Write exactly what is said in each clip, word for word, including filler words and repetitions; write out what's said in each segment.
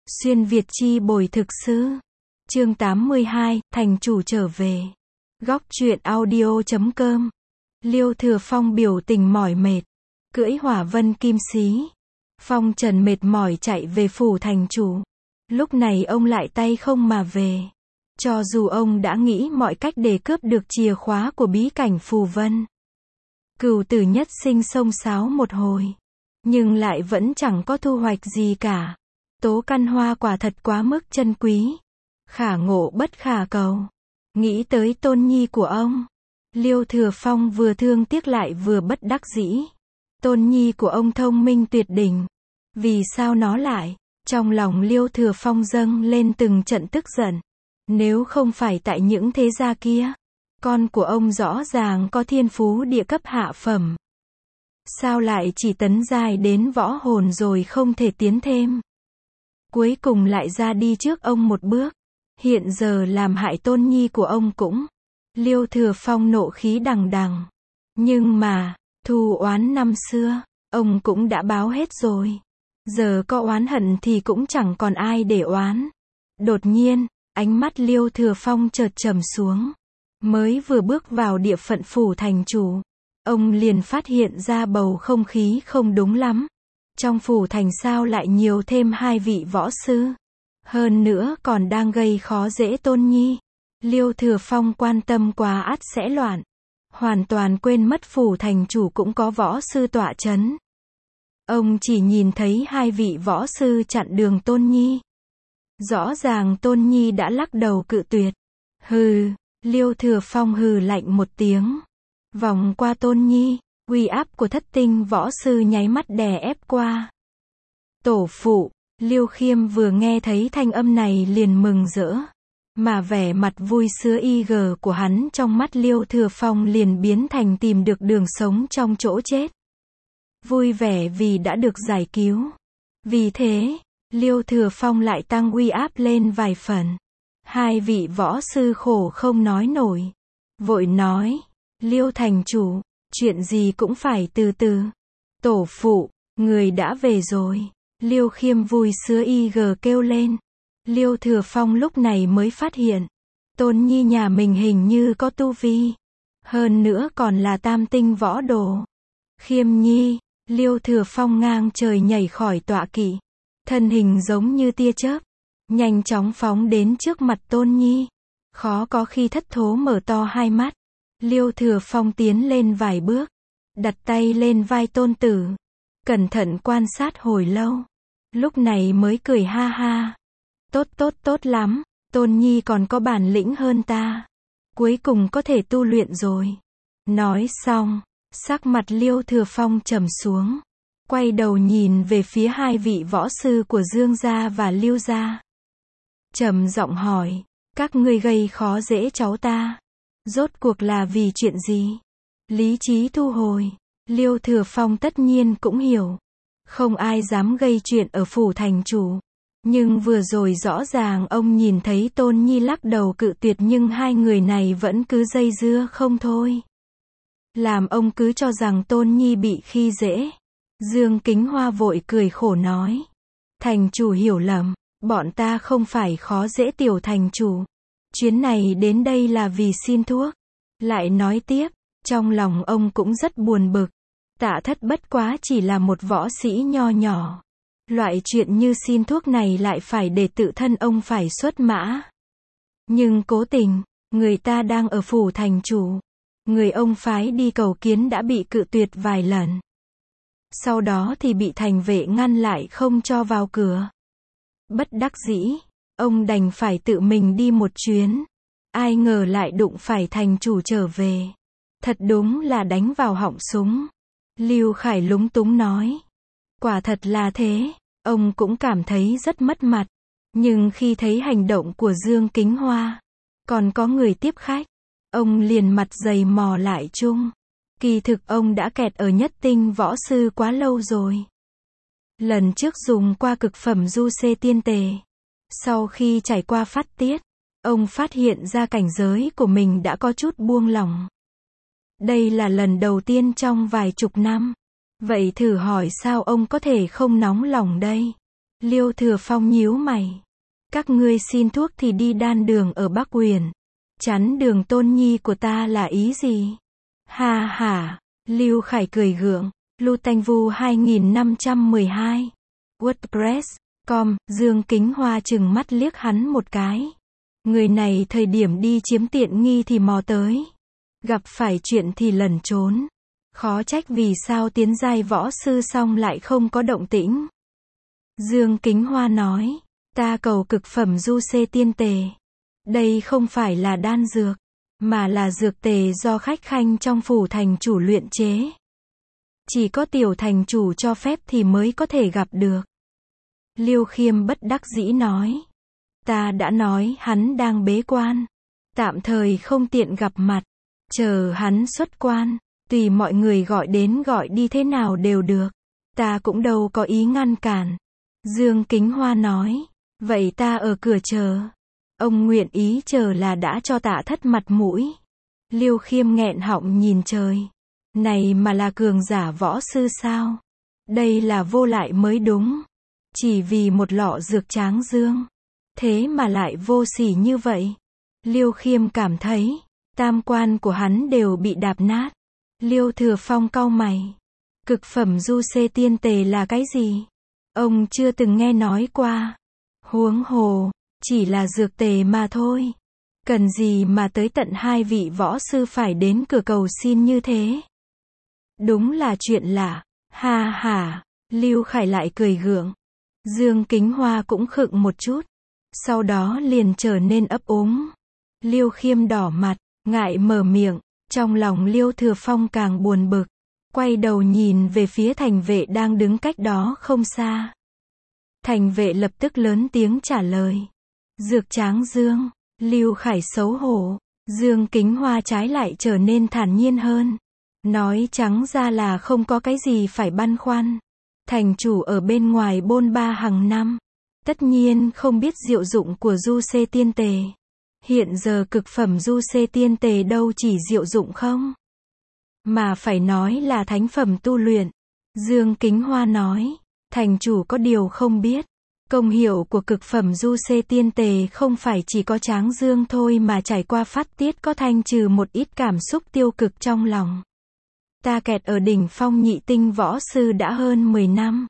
Xuyên Việt chi bồi thực sư. Chương tám mươi hai, thành chủ trở về. Góc truyện audio chấm com. Liêu Thừa Phong biểu tình mỏi mệt, cưỡi hỏa vân kim xí. Phong Trần mệt mỏi chạy về phủ thành chủ. Lúc này ông lại tay không mà về. Cho dù ông đã nghĩ mọi cách để cướp được chìa khóa của bí cảnh phù vân. Cửu tử nhất sinh xông xáo một hồi, nhưng lại vẫn chẳng có thu hoạch gì cả. Tố căn hoa quả thật quá mức chân quý. Khả ngộ bất khả cầu. Nghĩ tới tôn nhi của ông, Liêu Thừa Phong vừa thương tiếc lại vừa bất đắc dĩ. Tôn nhi của ông thông minh tuyệt đỉnh. Vì sao nó lại? Trong lòng Liêu Thừa Phong dâng lên từng trận tức giận. Nếu không phải tại những thế gia kia, con của ông rõ ràng có thiên phú địa cấp hạ phẩm. Sao lại chỉ tấn giai đến võ hồn rồi không thể tiến thêm? Cuối cùng lại ra đi trước ông một bước. Hiện giờ làm hại tôn nhi của ông cũng. Liêu Thừa Phong nộ khí đằng đằng. Nhưng mà, thù oán năm xưa, ông cũng đã báo hết rồi. Giờ có oán hận thì cũng chẳng còn ai để oán. Đột nhiên, ánh mắt Liêu Thừa Phong chợt trầm xuống. Mới vừa bước vào địa phận phủ thành chủ, ông liền phát hiện ra bầu không khí không đúng lắm. Trong phủ thành sao lại nhiều thêm hai vị võ sư? Hơn nữa còn đang gây khó dễ tôn nhi. Liêu Thừa Phong quan tâm quá ắt sẽ loạn. Hoàn toàn quên mất phủ thành chủ cũng có võ sư tọa chấn. Ông chỉ nhìn thấy hai vị võ sư chặn đường tôn nhi. Rõ ràng tôn nhi đã lắc đầu cự tuyệt. Hừ, Liêu Thừa Phong hừ lạnh một tiếng. Vòng qua tôn nhi, uy áp của thất tinh võ sư nháy mắt đè ép qua. Tổ phụ, Liêu Khiêm vừa nghe thấy thanh âm này liền mừng rỡ. Mà vẻ mặt vui sướng y gờ của hắn trong mắt Liêu Thừa Phong liền biến thành tìm được đường sống trong chỗ chết. Vui vẻ vì đã được giải cứu. Vì thế, Liêu Thừa Phong lại tăng uy áp lên vài phần. Hai vị võ sư khổ không nói nổi. Vội nói, Liêu thành chủ, chuyện gì cũng phải từ từ. Tổ phụ, người đã về rồi. Liêu Khiêm vui sướng y gờ kêu lên. Liêu Thừa Phong lúc này mới phát hiện, tôn nhi nhà mình hình như có tu vi. Hơn nữa còn là tam tinh võ đồ. Khiêm nhi, Liêu Thừa Phong ngang trời nhảy khỏi tọa kỵ. Thân hình giống như tia chớp, nhanh chóng phóng đến trước mặt tôn nhi. Khó có khi thất thố mở to hai mắt. Liêu Thừa Phong tiến lên vài bước, đặt tay lên vai tôn tử. Cẩn thận quan sát hồi lâu. Lúc này mới cười ha ha. Tốt tốt tốt lắm, tôn nhi còn có bản lĩnh hơn ta. Cuối cùng có thể tu luyện rồi. Nói xong, sắc mặt Liêu Thừa Phong trầm xuống. Quay đầu nhìn về phía hai vị võ sư của Dương gia và Liêu gia. Trầm giọng hỏi, các ngươi gây khó dễ cháu ta. Rốt cuộc là vì chuyện gì? Lý trí thu hồi. Liêu Thừa Phong tất nhiên cũng hiểu. Không ai dám gây chuyện ở phủ thành chủ. Nhưng vừa rồi rõ ràng ông nhìn thấy tôn nhi lắc đầu cự tuyệt nhưng hai người này vẫn cứ dây dưa không thôi. Làm ông cứ cho rằng tôn nhi bị khi dễ. Dương Kính Hoa vội cười khổ nói. Thành chủ hiểu lầm, bọn ta không phải khó dễ tiểu thành chủ. Chuyến này đến đây là vì xin thuốc. Lại nói tiếp, trong lòng ông cũng rất buồn bực. Tạ Thất bất quá chỉ là một võ sĩ nho nhỏ. Loại chuyện như xin thuốc này lại phải để tự thân ông phải xuất mã. Nhưng cố tình, người ta đang ở phủ thành chủ. Người ông phái đi cầu kiến đã bị cự tuyệt vài lần. Sau đó thì bị thành vệ ngăn lại không cho vào cửa. Bất đắc dĩ, ông đành phải tự mình đi một chuyến. Ai ngờ lại đụng phải thành chủ trở về. Thật đúng là đánh vào họng súng. Lưu Khải lúng túng nói. Quả thật là thế, ông cũng cảm thấy rất mất mặt. Nhưng khi thấy hành động của Dương Kính Hoa, còn có người tiếp khách, ông liền mặt dày mò lại chung. Kỳ thực ông đã kẹt ở nhất tinh võ sư quá lâu rồi. Lần trước dùng qua cực phẩm du xê tiên tề. Sau khi trải qua phát tiết, ông phát hiện ra cảnh giới của mình đã có chút buông lỏng. Đây là lần đầu tiên trong vài chục năm. Vậy thử hỏi sao ông có thể không nóng lòng đây? Liêu Thừa Phong nhíu mày. Các ngươi xin thuốc thì đi đan đường ở Bắc Uyển. Chắn đường Tôn Nhi của ta là ý gì? Ha ha, Lưu Khải cười gượng. Lưu Tanh Vu hai nghìn năm trăm mười hai. WordPress chấm com, Dương Kính Hoa chừng mắt liếc hắn một cái. Người này thời điểm đi chiếm tiện nghi thì mò tới. Gặp phải chuyện thì lẩn trốn. Khó trách vì sao tiến giai võ sư xong lại không có động tĩnh. Dương Kính Hoa nói. Ta cầu cực phẩm du xê tiên tề. Đây không phải là đan dược, mà là dược tề do khách khanh trong phủ thành chủ luyện chế. Chỉ có tiểu thành chủ cho phép thì mới có thể gặp được. Liêu Khiêm bất đắc dĩ nói. Ta đã nói hắn đang bế quan. Tạm thời không tiện gặp mặt. Chờ hắn xuất quan, tùy mọi người gọi đến gọi đi thế nào đều được. Ta cũng đâu có ý ngăn cản. Dương Kính Hoa nói. Vậy ta ở cửa chờ. Ông nguyện ý chờ là đã cho Tạ Thất mặt mũi. Liêu Khiêm nghẹn họng nhìn trời. Này mà là cường giả võ sư sao? Đây là vô lại mới đúng. Chỉ vì một lọ dược tráng dương. Thế mà lại vô sỉ như vậy. Liêu Khiêm cảm thấy, tam quan của hắn đều bị đạp nát. Liêu Thừa Phong cau mày. Cực phẩm du xê tiên tề là cái gì? Ông chưa từng nghe nói qua. Huống hồ, chỉ là dược tề mà thôi. Cần gì mà tới tận hai vị võ sư phải đến cửa cầu xin như thế? Đúng là chuyện lạ. Ha ha, Lưu Khải lại cười gượng. Dương Kính Hoa cũng khựng một chút. Sau đó liền trở nên ấp úng. Liêu Khiêm đỏ mặt, ngại mở miệng. Trong lòng Liêu Thừa Phong càng buồn bực. Quay đầu nhìn về phía thành vệ đang đứng cách đó không xa. Thành vệ lập tức lớn tiếng trả lời. Dược tráng dương. Lưu Khải xấu hổ. Dương Kính Hoa trái lại trở nên thản nhiên hơn. Nói trắng ra là không có cái gì phải băn khoăn. Thành chủ ở bên ngoài bôn ba hàng năm. Tất nhiên không biết diệu dụng của du xê tiên tề. Hiện giờ cực phẩm du xê tiên tề đâu chỉ diệu dụng không? Mà phải nói là thánh phẩm tu luyện. Dương Kính Hoa nói. Thành chủ có điều không biết. Công hiệu của cực phẩm du xê tiên tề không phải chỉ có tráng dương thôi mà trải qua phát tiết có thanh trừ một ít cảm xúc tiêu cực trong lòng. Ta kẹt ở đỉnh phong nhị tinh võ sư đã hơn mười năm.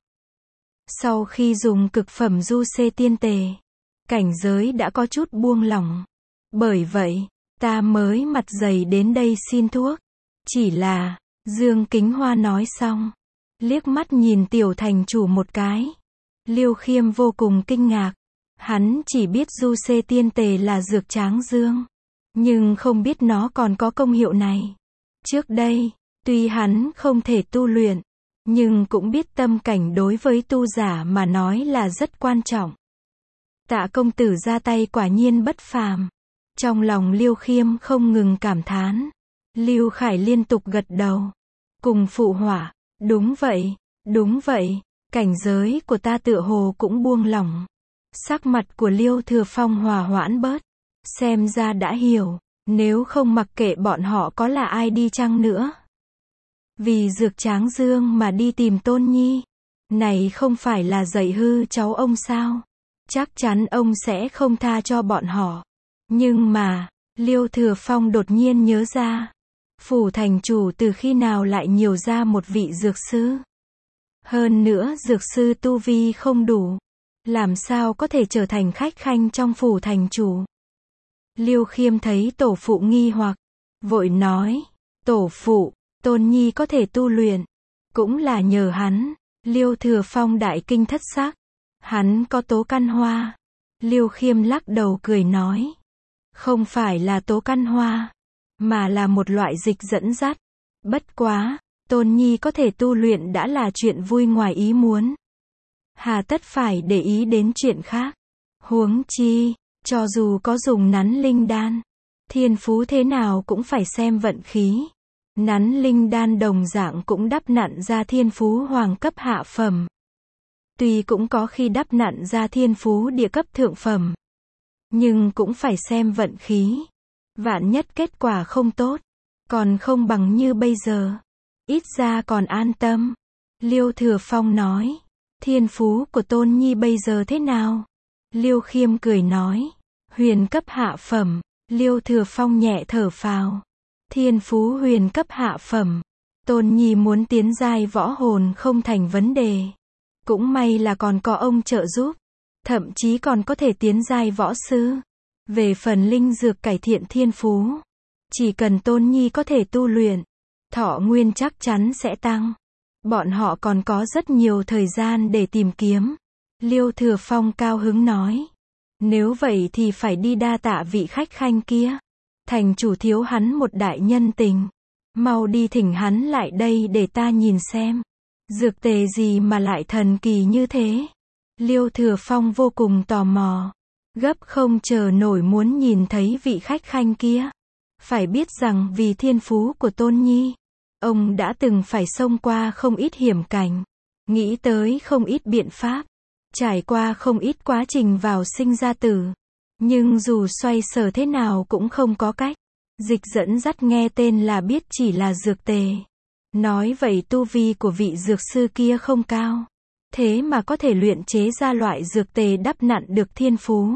Sau khi dùng cực phẩm du xê tiên tề, cảnh giới đã có chút buông lỏng. Bởi vậy, ta mới mặt dày đến đây xin thuốc. Chỉ là, Dương Kính Hoa nói xong, liếc mắt nhìn tiểu thành chủ một cái. Liêu Khiêm vô cùng kinh ngạc. Hắn chỉ biết du xê tiên tề là dược tráng dương, nhưng không biết nó còn có công hiệu này. Trước đây, tuy hắn không thể tu luyện, nhưng cũng biết tâm cảnh đối với tu giả mà nói là rất quan trọng. Tạ công tử ra tay quả nhiên bất phàm. Trong lòng Liêu Khiêm không ngừng cảm thán. Lưu Khải liên tục gật đầu. Cùng phụ họa. Đúng vậy, đúng vậy, cảnh giới của ta tựa hồ cũng buông lỏng. Sắc mặt của Liêu Thừa Phong hòa hoãn bớt. Xem ra đã hiểu, nếu không mặc kệ bọn họ có là ai đi chăng nữa. Vì dược tráng dương mà đi tìm Tôn Nhi. Này không phải là dạy hư cháu ông sao? Chắc chắn ông sẽ không tha cho bọn họ. Nhưng mà, Liêu Thừa Phong đột nhiên nhớ ra. Phủ thành chủ từ khi nào lại nhiều ra một vị dược sư? Hơn nữa dược sư tu vi không đủ. Làm sao có thể trở thành khách khanh trong phủ thành chủ? Liêu Khiêm thấy tổ phụ nghi hoặc. Vội nói. Tổ phụ, Tôn Nhi có thể tu luyện. Cũng là nhờ hắn. Liêu Thừa Phong đại kinh thất sắc. Hắn có tố căn hoa. Liêu Khiêm lắc đầu cười nói. Không phải là tố căn hoa, mà là một loại dịch dẫn dắt. Bất quá, Tôn Nhi có thể tu luyện đã là chuyện vui ngoài ý muốn. Hà tất phải để ý đến chuyện khác. Huống chi, cho dù có dùng nắn linh đan, thiên phú thế nào cũng phải xem vận khí. Nắn linh đan đồng dạng cũng đắp nặn ra thiên phú hoàng cấp hạ phẩm. Tuy cũng có khi đắp nặn ra thiên phú địa cấp thượng phẩm. Nhưng cũng phải xem vận khí. Vạn nhất kết quả không tốt, còn không bằng như bây giờ. Ít ra còn an tâm. Liêu Thừa Phong nói. Thiên phú của Tôn Nhi bây giờ thế nào? Liêu Khiêm cười nói. Huyền cấp hạ phẩm. Liêu Thừa Phong nhẹ thở phào. Thiên phú huyền cấp hạ phẩm. Tôn Nhi muốn tiến giai võ hồn không thành vấn đề. Cũng may là còn có ông trợ giúp. Thậm chí còn có thể tiến giai võ sư. Về phần linh dược cải thiện thiên phú. Chỉ cần Tôn Nhi có thể tu luyện. Thọ nguyên chắc chắn sẽ tăng. Bọn họ còn có rất nhiều thời gian để tìm kiếm. Liêu Thừa Phong cao hứng nói. Nếu vậy thì phải đi đa tạ vị khách khanh kia. Thành chủ thiếu hắn một đại nhân tình. Mau đi thỉnh hắn lại đây để ta nhìn xem. Dược tề gì mà lại thần kỳ như thế? Liêu Thừa Phong vô cùng tò mò. Gấp không chờ nổi muốn nhìn thấy vị khách khanh kia. Phải biết rằng vì thiên phú của Tôn Nhi, ông đã từng phải xông qua không ít hiểm cảnh. Nghĩ tới không ít biện pháp. Trải qua không ít quá trình vào sinh ra tử. Nhưng dù xoay sở thế nào cũng không có cách. Dịch dẫn dắt nghe tên là biết chỉ là dược tề. Nói vậy tu vi của vị dược sư kia không cao. Thế mà có thể luyện chế ra loại dược tề đắp nặn được thiên phú.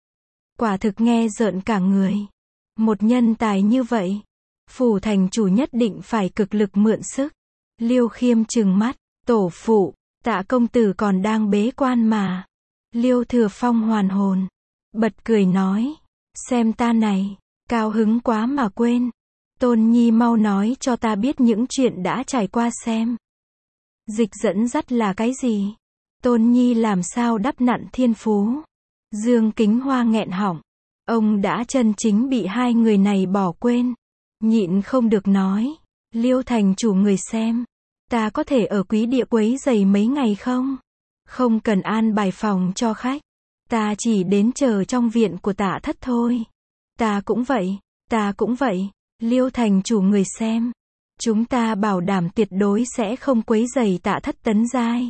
Quả thực nghe rợn cả người. Một nhân tài như vậy, phủ thành chủ nhất định phải cực lực mượn sức. Liêu Khiêm trừng mắt. Tổ phụ, Tạ công tử còn đang bế quan mà. Liêu Thừa Phong hoàn hồn. Bật cười nói. Xem ta này. Cao hứng quá mà quên. Tôn Nhi mau nói cho ta biết những chuyện đã trải qua xem. Dịch dẫn dắt là cái gì? Tôn Nhi làm sao đắp nặn thiên phú? Dương Kính Hoa nghẹn họng. Ông đã chân chính bị hai người này bỏ quên. Nhịn không được nói. Liêu thành chủ người xem. Ta có thể ở quý địa quấy rầy mấy ngày không? Không cần an bài phòng cho khách. Ta chỉ đến chờ trong viện của Tạ thất thôi. Ta cũng vậy. Ta cũng vậy. Liêu thành chủ người xem. Chúng ta bảo đảm tuyệt đối sẽ không quấy rầy Tạ thất tấn giai.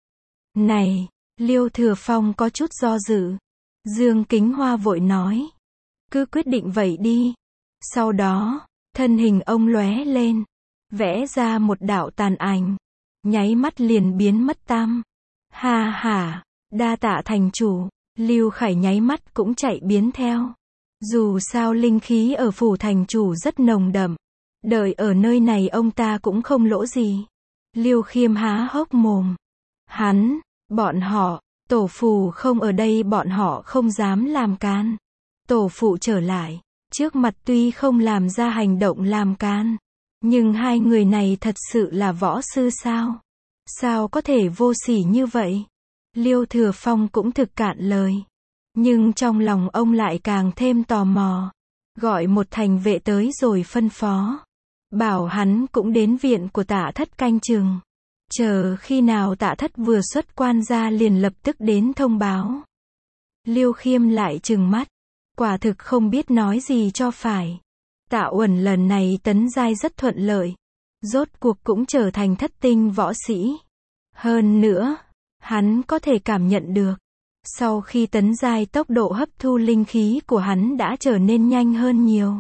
Này, Liêu Thừa Phong có chút do dự. Dương Kính Hoa vội nói. Cứ quyết định vậy đi. Sau đó, thân hình ông lóe lên. Vẽ ra một đạo tàn ảnh. Nháy mắt liền biến mất tăm. Ha ha, đa tạ thành chủ. Lưu Khải nháy mắt cũng chạy biến theo. Dù sao linh khí ở phủ thành chủ rất nồng đậm. Đợi ở nơi này ông ta cũng không lỗ gì. Liêu Khiêm há hốc mồm. Hắn, bọn họ, tổ phụ không ở đây bọn họ không dám làm can. Tổ phụ trở lại, trước mặt tuy không làm ra hành động làm can. Nhưng hai người này thật sự là võ sư sao? Sao có thể vô sỉ như vậy? Liêu Thừa Phong cũng thực cạn lời. Nhưng trong lòng ông lại càng thêm tò mò. Gọi một thành vệ tới rồi phân phó. Bảo hắn cũng đến viện của Tạ thất canh chừng. Chờ khi nào Tạ thất vừa xuất quan ra liền lập tức đến thông báo. Liêu Khiêm lại trừng mắt. Quả thực không biết nói gì cho phải. Tạ Uẩn lần này tấn giai rất thuận lợi. Rốt cuộc cũng trở thành thất tinh võ sĩ. Hơn nữa, hắn có thể cảm nhận được. Sau khi tấn giai tốc độ hấp thu linh khí của hắn đã trở nên nhanh hơn nhiều.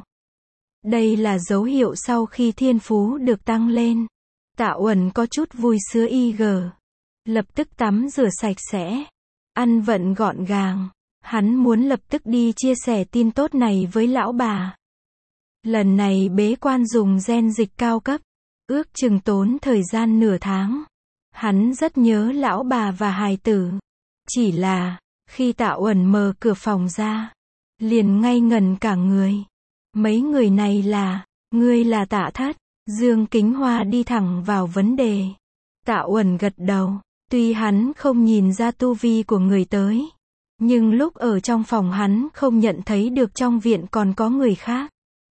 Đây là dấu hiệu sau khi thiên phú được tăng lên. Tạ Uẩn có chút vui sướng y gờ. Lập tức tắm rửa sạch sẽ. Ăn vận gọn gàng. Hắn muốn lập tức đi chia sẻ tin tốt này với lão bà. Lần này bế quan dùng gen dịch cao cấp. Ước chừng tốn thời gian nửa tháng. Hắn rất nhớ lão bà và hài tử. Chỉ là, khi Tạ Uẩn mở cửa phòng ra, liền ngây ngần cả người. Mấy người này là, ngươi là Tạ thất. Dương Kính Hoa đi thẳng vào vấn đề. Tạ Uẩn gật đầu. Tuy hắn không nhìn ra tu vi của người tới. Nhưng lúc ở trong phòng hắn không nhận thấy được trong viện còn có người khác.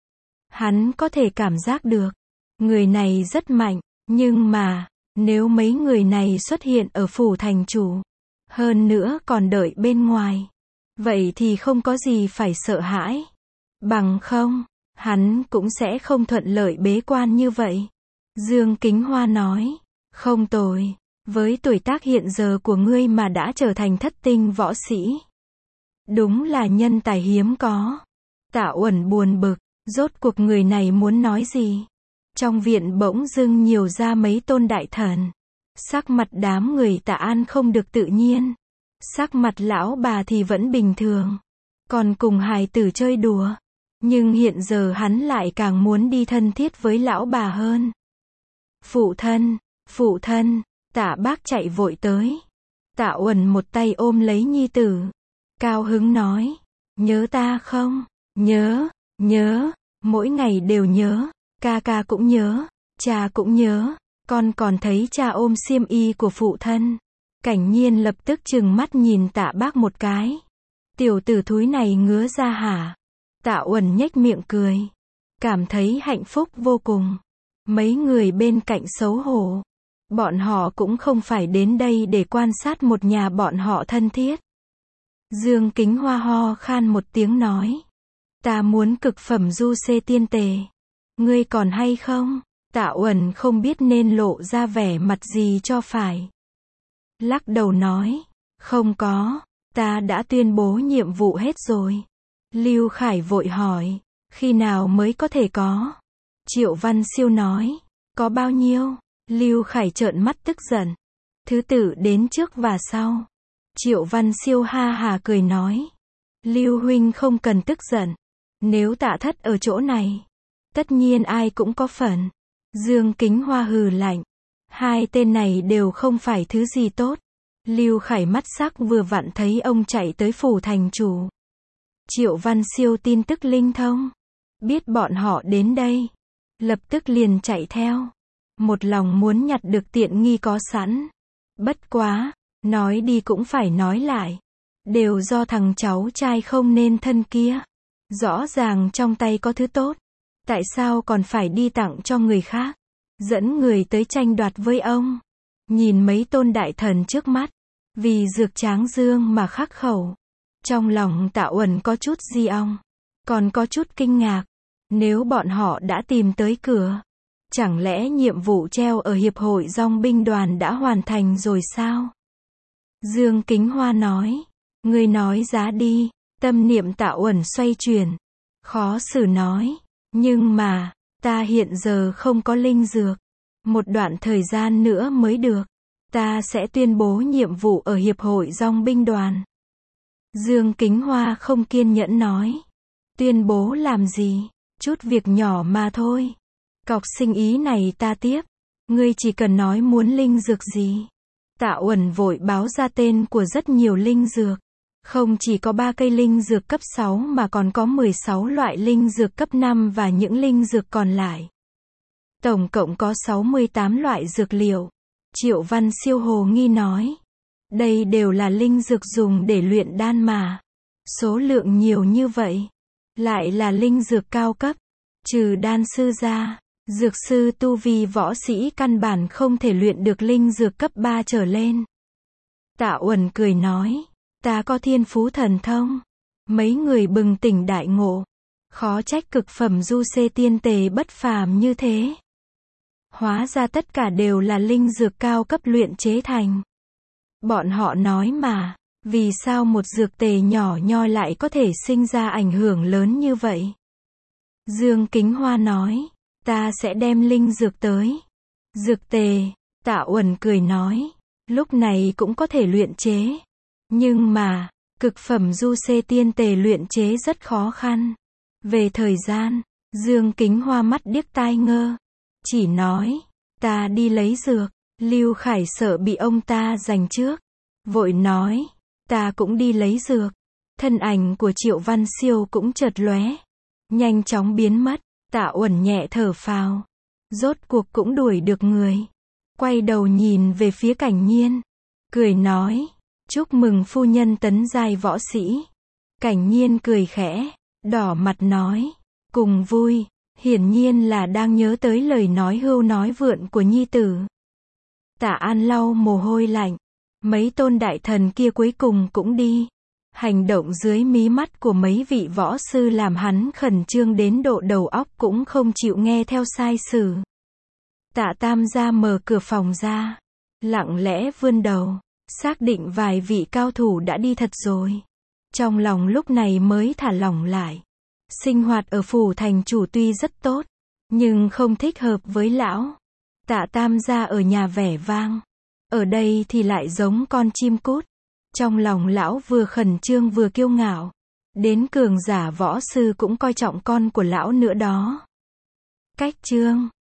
Hắn có thể cảm giác được. Người này rất mạnh. Nhưng mà, nếu mấy người này xuất hiện ở phủ thành chủ. Hơn nữa còn đợi bên ngoài. Vậy thì không có gì phải sợ hãi. Bằng không, hắn cũng sẽ không thuận lợi bế quan như vậy. Dương Kính Hoa nói. Không tồi. Với tuổi tác hiện giờ của ngươi mà đã trở thành thất tinh võ sĩ. Đúng là nhân tài hiếm có. Tạ Uẩn buồn bực. Rốt cuộc người này muốn nói gì? Trong viện bỗng dưng nhiều ra mấy tôn đại thần. Sắc mặt đám người Tạ An không được tự nhiên. Sắc mặt lão bà thì vẫn bình thường. Còn cùng hài tử chơi đùa. Nhưng hiện giờ hắn lại càng muốn đi thân thiết với lão bà hơn. Phụ thân, phụ thân, Tạ Bác chạy vội tới. Tạ Uẩn một tay ôm lấy nhi tử. Cao hứng nói, nhớ ta không? Nhớ, nhớ, mỗi ngày đều nhớ, ca ca cũng nhớ, cha cũng nhớ, con còn thấy cha ôm xiêm y của phụ thân. Cảnh Nhiên lập tức trừng mắt nhìn Tạ Bác một cái. Tiểu tử thúi này ngứa ra hả? Tạ Uẩn nhếch miệng cười. Cảm thấy hạnh phúc vô cùng. Mấy người bên cạnh xấu hổ. Bọn họ cũng không phải đến đây để quan sát một nhà bọn họ thân thiết. Dương Kính Hoa ho khan một tiếng nói. Ta muốn cực phẩm du xê tiên tề. Ngươi còn hay không? Tạ Uẩn không biết nên lộ ra vẻ mặt gì cho phải. Lắc đầu nói. Không có. Ta đã tuyên bố nhiệm vụ hết rồi. Lưu Khải vội hỏi. Khi nào mới có thể có? Triệu Văn Siêu nói. Có bao nhiêu? Lưu Khải trợn mắt tức giận. Thứ tự đến trước và sau. Triệu Văn Siêu ha hà cười nói. Lưu huynh không cần tức giận. Nếu Tạ Thất ở chỗ này, tất nhiên ai cũng có phần. Dương Kính Hoa hừ lạnh. Hai tên này đều không phải thứ gì tốt. Lưu Khải mắt sắc vừa vặn thấy ông chạy tới phủ thành chủ. Triệu Văn Siêu tin tức linh thông. Biết bọn họ đến đây. Lập tức liền chạy theo. Một lòng muốn nhặt được tiện nghi có sẵn. Bất quá, nói đi cũng phải nói lại. Đều do thằng cháu trai không nên thân kia. Rõ ràng trong tay có thứ tốt. Tại sao còn phải đi tặng cho người khác? Dẫn người tới tranh đoạt với ông. Nhìn mấy tôn đại thần trước mắt. Vì dược tráng dương mà khắc khẩu. Trong lòng Tạ Uẩn có chút di ong. Còn có chút kinh ngạc. Nếu bọn họ đã tìm tới cửa. Chẳng lẽ nhiệm vụ treo ở Hiệp hội Dòng binh đoàn đã hoàn thành rồi sao? Dương Kính Hoa nói. Ngươi nói giá đi. Tâm niệm Tạ Uẩn xoay chuyển. Khó xử nói. Nhưng mà, ta hiện giờ không có linh dược. Một đoạn thời gian nữa mới được. Ta sẽ tuyên bố nhiệm vụ ở Hiệp hội Dòng binh đoàn. Dương Kính Hoa không kiên nhẫn nói. Tuyên bố làm gì? Chút việc nhỏ mà thôi. Cọc sinh ý này ta tiếp. Ngươi chỉ cần nói muốn linh dược gì. Tạ Uẩn vội báo ra tên của rất nhiều linh dược. Không chỉ có ba cây linh dược cấp sáu mà còn có mười sáu loại linh dược cấp năm và những linh dược còn lại. Tổng cộng có sáu mươi tám loại dược liệu. Triệu Văn Siêu hồ nghi nói. Đây đều là linh dược dùng để luyện đan mà. Số lượng nhiều như vậy. Lại là linh dược cao cấp. Trừ đan sư ra, dược sư tu vi võ sĩ căn bản không thể luyện được linh dược cấp ba trở lên. Tạ Uẩn cười nói. Ta có thiên phú thần thông. Mấy người bừng tỉnh đại ngộ. Khó trách cực phẩm du xê tiên tề bất phàm như thế. Hóa ra tất cả đều là linh dược cao cấp luyện chế thành. Bọn họ nói mà, vì sao một dược tề nhỏ nhoi lại có thể sinh ra ảnh hưởng lớn như vậy? Dương Kính Hoa nói, ta sẽ đem linh dược tới. Dược tề, Tạ Uẩn cười nói, lúc này cũng có thể luyện chế. Nhưng mà, cực phẩm du xê tiên tề luyện chế rất khó khăn. Về thời gian, Dương Kính Hoa mắt điếc tai ngơ. Chỉ nói, ta đi lấy dược. Lưu Khải sợ bị ông ta giành trước. Vội nói, ta cũng đi lấy dược. Thân ảnh của Triệu Văn Siêu cũng chợt lóe. Nhanh chóng biến mất. Tạ Uẩn nhẹ thở phào. Rốt cuộc cũng đuổi được người. Quay đầu nhìn về phía Cảnh Nhiên. Cười nói, chúc mừng phu nhân tấn giai võ sĩ. Cảnh Nhiên cười khẽ, đỏ mặt nói, cùng vui. Hiển nhiên là đang nhớ tới lời nói hưu nói vượn của nhi tử. Tạ An lau mồ hôi lạnh. Mấy tôn đại thần kia cuối cùng cũng đi. Hành động dưới mí mắt của mấy vị võ sư làm hắn khẩn trương đến độ đầu óc cũng không chịu nghe theo sai sử. Tạ Tam gia mở cửa phòng ra. Lặng lẽ vươn đầu. Xác định vài vị cao thủ đã đi thật rồi. Trong lòng lúc này mới thả lỏng lại. Sinh hoạt ở phủ thành chủ tuy rất tốt, nhưng không thích hợp với lão. Tạ Tam gia ở nhà vẻ vang. Ở đây thì lại giống con chim cút. Trong lòng lão vừa khẩn trương vừa kiêu ngạo. Đến cường giả võ sư cũng coi trọng con của lão nữa đó. Cách chương